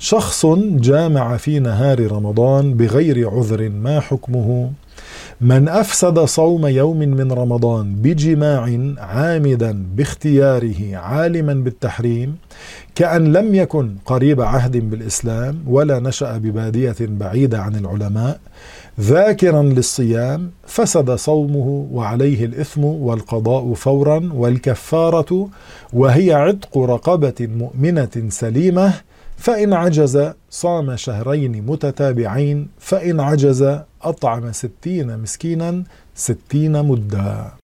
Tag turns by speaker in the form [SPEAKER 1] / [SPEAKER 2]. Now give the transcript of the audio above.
[SPEAKER 1] شخص جامع في نهار رمضان بغير عذر ما حكمه؟ من أفسد صوم يوم من رمضان بجماع عامدا باختياره عالما بالتحريم، كأن لم يكن قريب عهد بالإسلام ولا نشأ ببادية بعيدة عن العلماء، ذاكرا للصيام، فسد صومه وعليه الإثم والقضاء فورا، والكفارة وهي عتق رقبة مؤمنة سليمة، فإن عجز صام شهرين متتابعين، فإن عجز أطعم 60 مسكينا 60 مدا.